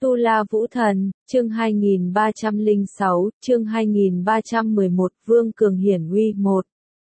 Tu La Vũ Thần, chương 2306, chương 2311, Vương Cường hiển uy 1.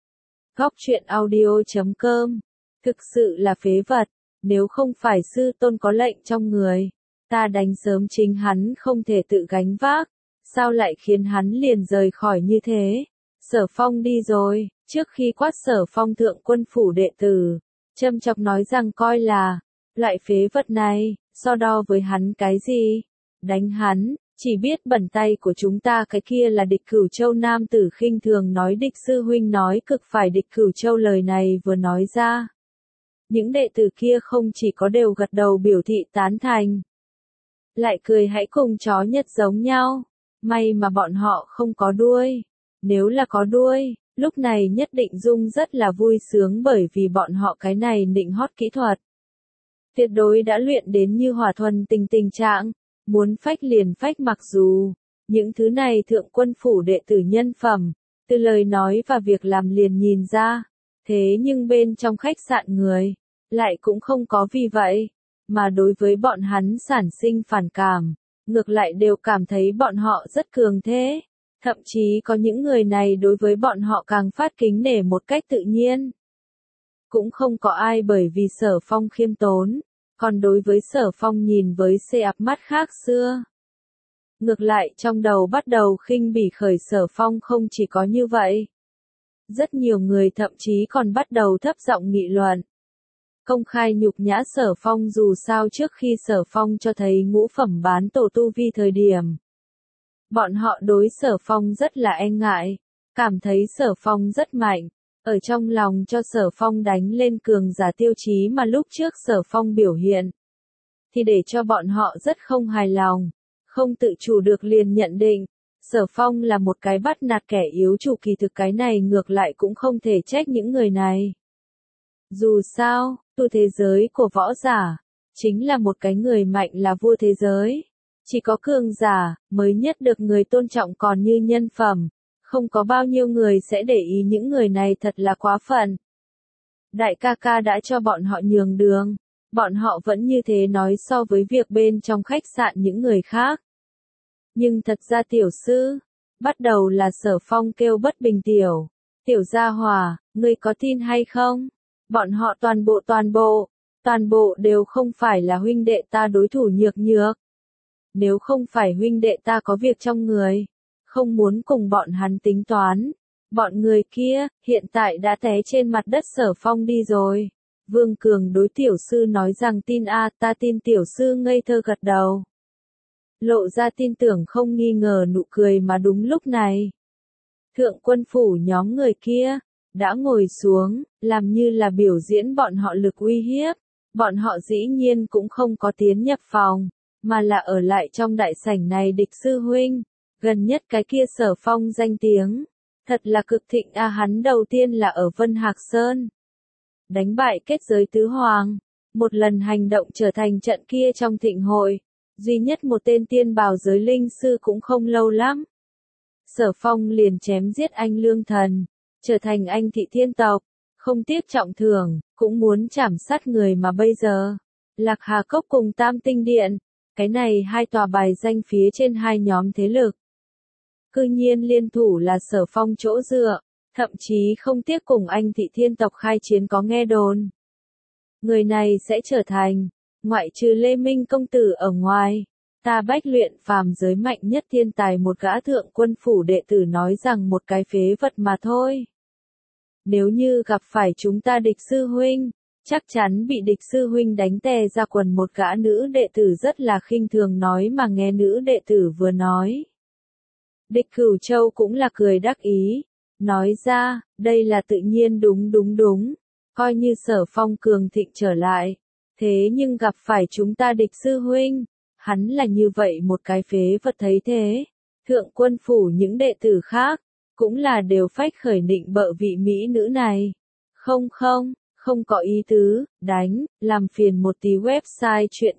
Góc truyện audio.com. Thực sự là phế vật, nếu không phải sư tôn có lệnh trong người, ta đánh sớm chính hắn không thể tự gánh vác, sao lại khiến hắn liền rời khỏi như thế. Sở Phong đi rồi, trước khi quát Sở Phong thượng quân phủ đệ tử, châm chọc nói rằng coi là, loại phế vật này, so đo với hắn cái gì? Đánh hắn, chỉ biết bẩn tay của chúng ta cái kia là địch Cửu Châu nam tử khinh thường nói địch sư huynh nói cực phải địch Cửu Châu lời này vừa nói ra. Những đệ tử kia không chỉ có đều gật đầu biểu thị tán thành, lại cười hãy cùng chó nhất giống nhau, may mà bọn họ không có đuôi, nếu là có đuôi, lúc này nhất định Dung rất là vui sướng bởi vì bọn họ cái này nịnh hót kỹ thuật. Tuyệt đối đã luyện đến như hỏa thuần tình trạng, muốn phách liền phách mặc dù, những thứ này thượng quân phủ đệ tử nhân phẩm, từ lời nói và việc làm liền nhìn ra, thế nhưng bên trong khách sạn người, lại cũng không có vì vậy, mà đối với bọn hắn sản sinh phản cảm, ngược lại đều cảm thấy bọn họ rất cường thế, thậm chí có những người này đối với bọn họ càng phát kính nể một cách tự nhiên. Cũng không có ai bởi vì Sở Phong khiêm tốn, còn đối với Sở Phong nhìn với xe áp mắt khác xưa. Ngược lại trong đầu bắt đầu khinh bỉ khởi Sở Phong không chỉ có như vậy. Rất nhiều người thậm chí còn bắt đầu thấp giọng nghị luận. Công khai nhục nhã Sở Phong dù sao trước khi Sở Phong cho thấy ngũ phẩm bán tổ tu vi thời điểm. Bọn họ đối Sở Phong rất là e ngại, cảm thấy Sở Phong rất mạnh. Ở trong lòng cho Sở Phong đánh lên cường giả tiêu chí mà lúc trước Sở Phong biểu hiện. Thì để cho bọn họ rất không hài lòng, không tự chủ được liền nhận định, Sở Phong là một cái bắt nạt kẻ yếu chủ kỳ thực cái này ngược lại cũng không thể trách những người này. Dù sao, tu thế giới của võ giả, chính là một cái người mạnh là vua thế giới. Chỉ có cường giả, mới nhất được người tôn trọng còn như nhân phẩm. Không có bao nhiêu người sẽ để ý những người này thật là quá phận. Đại ca ca đã cho bọn họ nhường đường, bọn họ vẫn như thế nói so với việc bên trong khách sạn những người khác. Nhưng thật ra tiểu sư, bắt đầu là Sở Phong kêu bất bình tiểu gia hòa, ngươi có tin hay không? Bọn họ toàn bộ đều không phải là huynh đệ ta đối thủ nhược. Nếu không phải huynh đệ ta có việc trong người, không muốn cùng bọn hắn tính toán. Bọn người kia, hiện tại đã té trên mặt đất. Sở Phong đi rồi. Vương Cường đối tiểu sư nói rằng tin ta tin. Tiểu sư ngây thơ gật đầu. Lộ ra tin tưởng không nghi ngờ nụ cười mà đúng lúc này. Thượng quân phủ nhóm người kia, đã ngồi xuống, làm như là biểu diễn bọn họ lực uy hiếp. Bọn họ dĩ nhiên cũng không có tiến nhập phòng, mà là ở lại trong đại sảnh này địch sư huynh. Gần nhất cái kia Sở Phong danh tiếng, thật là cực thịnh hắn đầu tiên là ở Vân Hạc Sơn. Đánh bại kết giới tứ hoàng, một lần hành động trở thành trận kia trong thịnh hội, duy nhất một tên tiên bào giới linh sư cũng không lâu lắm. Sở Phong liền chém giết anh Lương Thần, trở thành anh thị thiên tộc, không tiếc trọng thưởng, cũng muốn trảm sát người mà bây giờ. Lạc Hà Cốc cùng Tam Tinh Điện, cái này hai tòa bài danh phía trên hai nhóm thế lực. Cư nhiên liên thủ là Sở Phong chỗ dựa, thậm chí không tiếc cùng anh thị thiên tộc khai chiến có nghe đồn. Người này sẽ trở thành, ngoại trừ Lê Minh công tử ở ngoài, ta bách luyện phàm giới mạnh nhất thiên tài một gã thượng quân phủ đệ tử nói rằng một cái phế vật mà thôi. Nếu như gặp phải chúng ta địch sư huynh, chắc chắn bị địch sư huynh đánh tè ra quần. Một gã nữ đệ tử rất là khinh thường nói mà nghe nữ đệ tử vừa nói. Địch Cửu Châu cũng là cười đắc ý, nói ra, đây là tự nhiên đúng, coi như Sở Phong cường thịnh trở lại, thế nhưng gặp phải chúng ta địch sư huynh, hắn là như vậy một cái phế vật thấy thế, thượng quân phủ những đệ tử khác, cũng là đều phách khởi nịnh bợ vị mỹ nữ này, không có ý tứ, đánh, làm phiền một tí website chuyện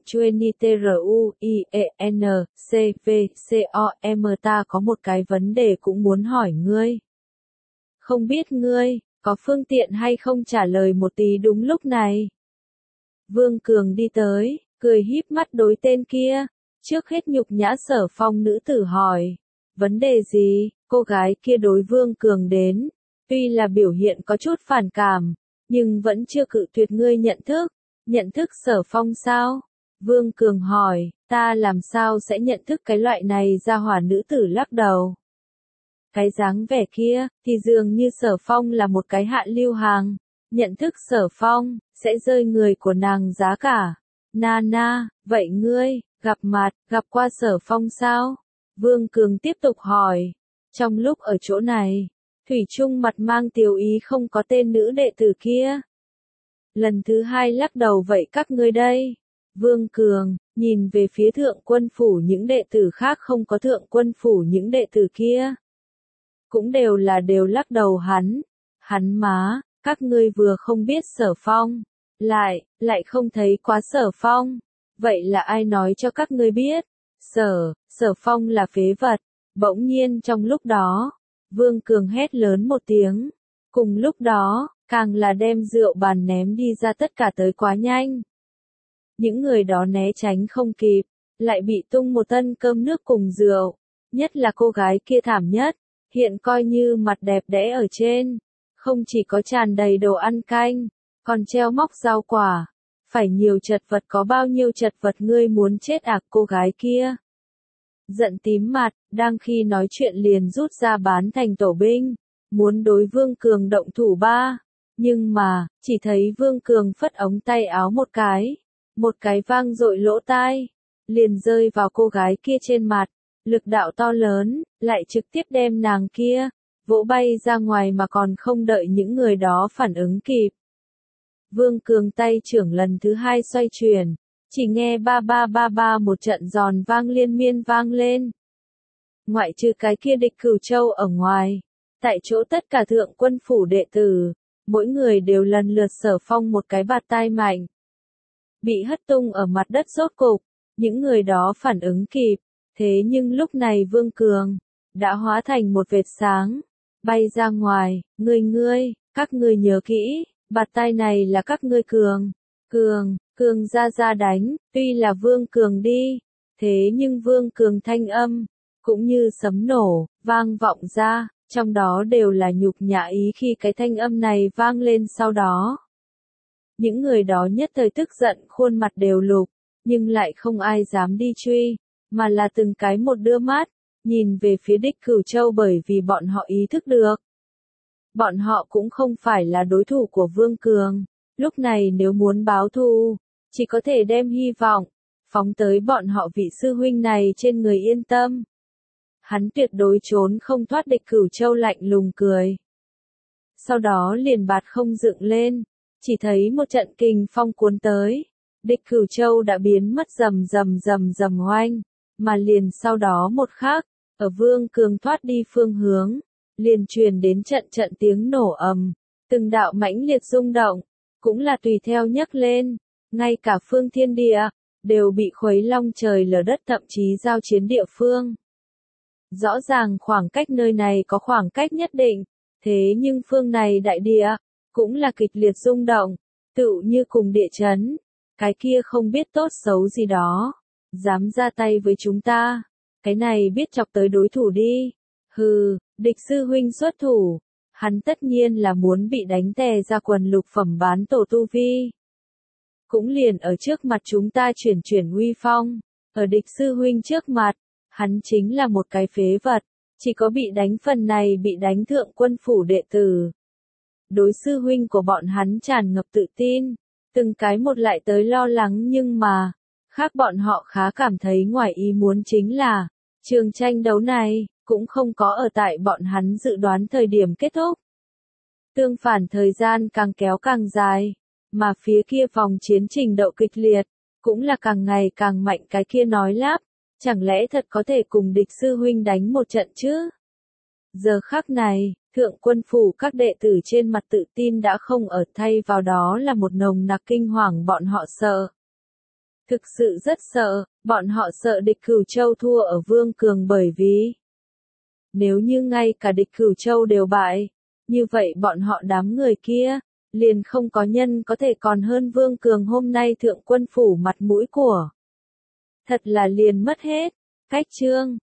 truyenitruienCVCOM ta có một cái vấn đề cũng muốn hỏi ngươi. Không biết ngươi, có phương tiện hay không trả lời một tí đúng lúc này. Vương Cường đi tới, cười híp mắt đối tên kia, Trước hết nhục nhã Sở Phong nữ tử hỏi. Vấn đề gì? Cô gái kia đối Vương Cường đến. Tuy là biểu hiện có chút phản cảm, nhưng vẫn chưa cự tuyệt ngươi nhận thức. Nhận thức Sở Phong sao? Vương Cường hỏi, ta làm sao sẽ nhận thức cái loại này ra hỏa nữ tử lắc đầu. Cái dáng vẻ kia, thì dường như Sở Phong là một cái hạ lưu hàng. Nhận thức Sở Phong, sẽ rơi người của nàng giá cả. Nana, vậy ngươi, gặp qua Sở Phong sao? Vương Cường tiếp tục hỏi. Trong lúc ở chỗ này, Thủy Trung mặt mang tiếu ý không có tên nữ đệ tử kia. Lần thứ hai lắc đầu vậy các ngươi đây. Vương Cường, nhìn về phía thượng quân phủ những đệ tử khác không có thượng quân phủ những đệ tử kia. Cũng đều lắc đầu hắn má, các ngươi vừa không biết Sở Phong, lại không thấy quá Sở Phong. Vậy là ai nói cho các ngươi biết? Sở Phong là phế vật. Bỗng nhiên trong lúc đó, Vương Cường hét lớn một tiếng. Cùng lúc đó, càng là đem rượu bàn ném đi ra tất cả tới quá nhanh. Những người đó né tránh không kịp, lại bị tung một tân cơm nước cùng rượu. Nhất là cô gái kia thảm nhất, hiện coi như mặt đẹp đẽ ở trên. Không chỉ có tràn đầy đồ ăn canh, còn treo móc rau quả. Phải nhiều chật vật có bao nhiêu chật vật ngươi muốn chết cô gái kia. Giận tím mặt, đang khi nói chuyện liền rút ra bán thành tổ binh, muốn đối Vương Cường động thủ ba. Nhưng mà, chỉ thấy Vương Cường phất ống tay áo một cái vang dội lỗ tai, liền rơi vào cô gái kia trên mặt, lực đạo to lớn, lại trực tiếp đem nàng kia, vỗ bay ra ngoài mà còn không đợi những người đó phản ứng kịp. Vương Cường tay trưởng lần thứ hai xoay chuyển, chỉ nghe ba ba ba ba một trận giòn vang liên miên vang lên. Ngoại trừ cái kia Địch Cửu Châu ở ngoài, tại chỗ tất cả thượng quân phủ đệ tử, mỗi người đều lần lượt Sở Phong một cái bạt tai mạnh. Bị hất tung ở mặt đất rốt cục, những người đó phản ứng kịp, thế nhưng lúc này Vương Cường đã hóa thành một vệt sáng, bay ra ngoài, các ngươi nhớ kỹ, bạt tai này là các ngươi Cường ra đánh, tuy là Vương Cường đi, thế nhưng Vương Cường thanh âm, cũng như sấm nổ, vang vọng ra, trong đó đều là nhục nhã ý khi cái thanh âm này vang lên sau đó. Những người đó nhất thời tức giận khuôn mặt đều lục, nhưng lại không ai dám đi truy, mà là từng cái một đưa mắt, nhìn về phía Địch Cửu Châu bởi vì bọn họ ý thức được. Bọn họ cũng không phải là đối thủ của Vương Cường, lúc này nếu muốn báo thù, chỉ có thể đem hy vọng, phóng tới bọn họ vị sư huynh này trên người yên tâm. Hắn tuyệt đối trốn không thoát. Địch Cửu Châu lạnh lùng cười. Sau đó liền bạt không dựng lên, chỉ thấy một trận kình phong cuốn tới. Địch Cửu Châu đã biến mất rầm oanh, mà liền sau đó một khắc, ở Vương Cường thoát đi phương hướng, liền truyền đến trận tiếng nổ ầm, từng đạo mãnh liệt rung động, cũng là tùy theo nhấc lên, ngay cả phương thiên địa đều bị khuấy long trời lở đất, thậm chí giao chiến địa phương. Rõ ràng khoảng cách nơi này có khoảng cách nhất định, thế nhưng phương này đại địa cũng là kịch liệt rung động, tựu như cùng địa chấn. Cái kia không biết tốt xấu gì đó, dám ra tay với chúng ta, cái này biết chọc tới đối thủ đi. Hừ, Địch sư huynh xuất thủ, hắn tất nhiên là muốn bị đánh tè ra quần, lục phẩm bán tổ tu vi. Cũng liền ở trước mặt chúng ta chuyển uy phong, ở Địch sư huynh trước mặt, hắn chính là một cái phế vật, chỉ có bị đánh phần này bị đánh thượng quân phủ đệ tử. Đối sư huynh của bọn hắn tràn ngập tự tin, từng cái một lại tới lo lắng, nhưng mà, khác bọn họ khá cảm thấy ngoài ý muốn chính là, trường tranh đấu này, cũng không có ở tại bọn hắn dự đoán thời điểm kết thúc. Tương phản thời gian càng kéo càng dài, mà phía kia vòng chiến trình độ kịch liệt, cũng là càng ngày càng mạnh. Cái kia nói lắp, chẳng lẽ thật có thể cùng Địch sư huynh đánh một trận chứ? Giờ khắc này, thượng quân phủ các đệ tử trên mặt tự tin đã không ở, thay vào đó là một nồng nặc kinh hoàng. Bọn họ sợ. Thực sự rất sợ, bọn họ sợ Địch Cửu Châu thua ở Vương Cường, bởi vì nếu như ngay cả Địch Cửu Châu đều bại, như vậy bọn họ đám người kia, liền không có nhân có thể còn hơn Vương Cường hôm nay thượng quân phủ mặt mũi của. Thật là liền mất hết. Cách chương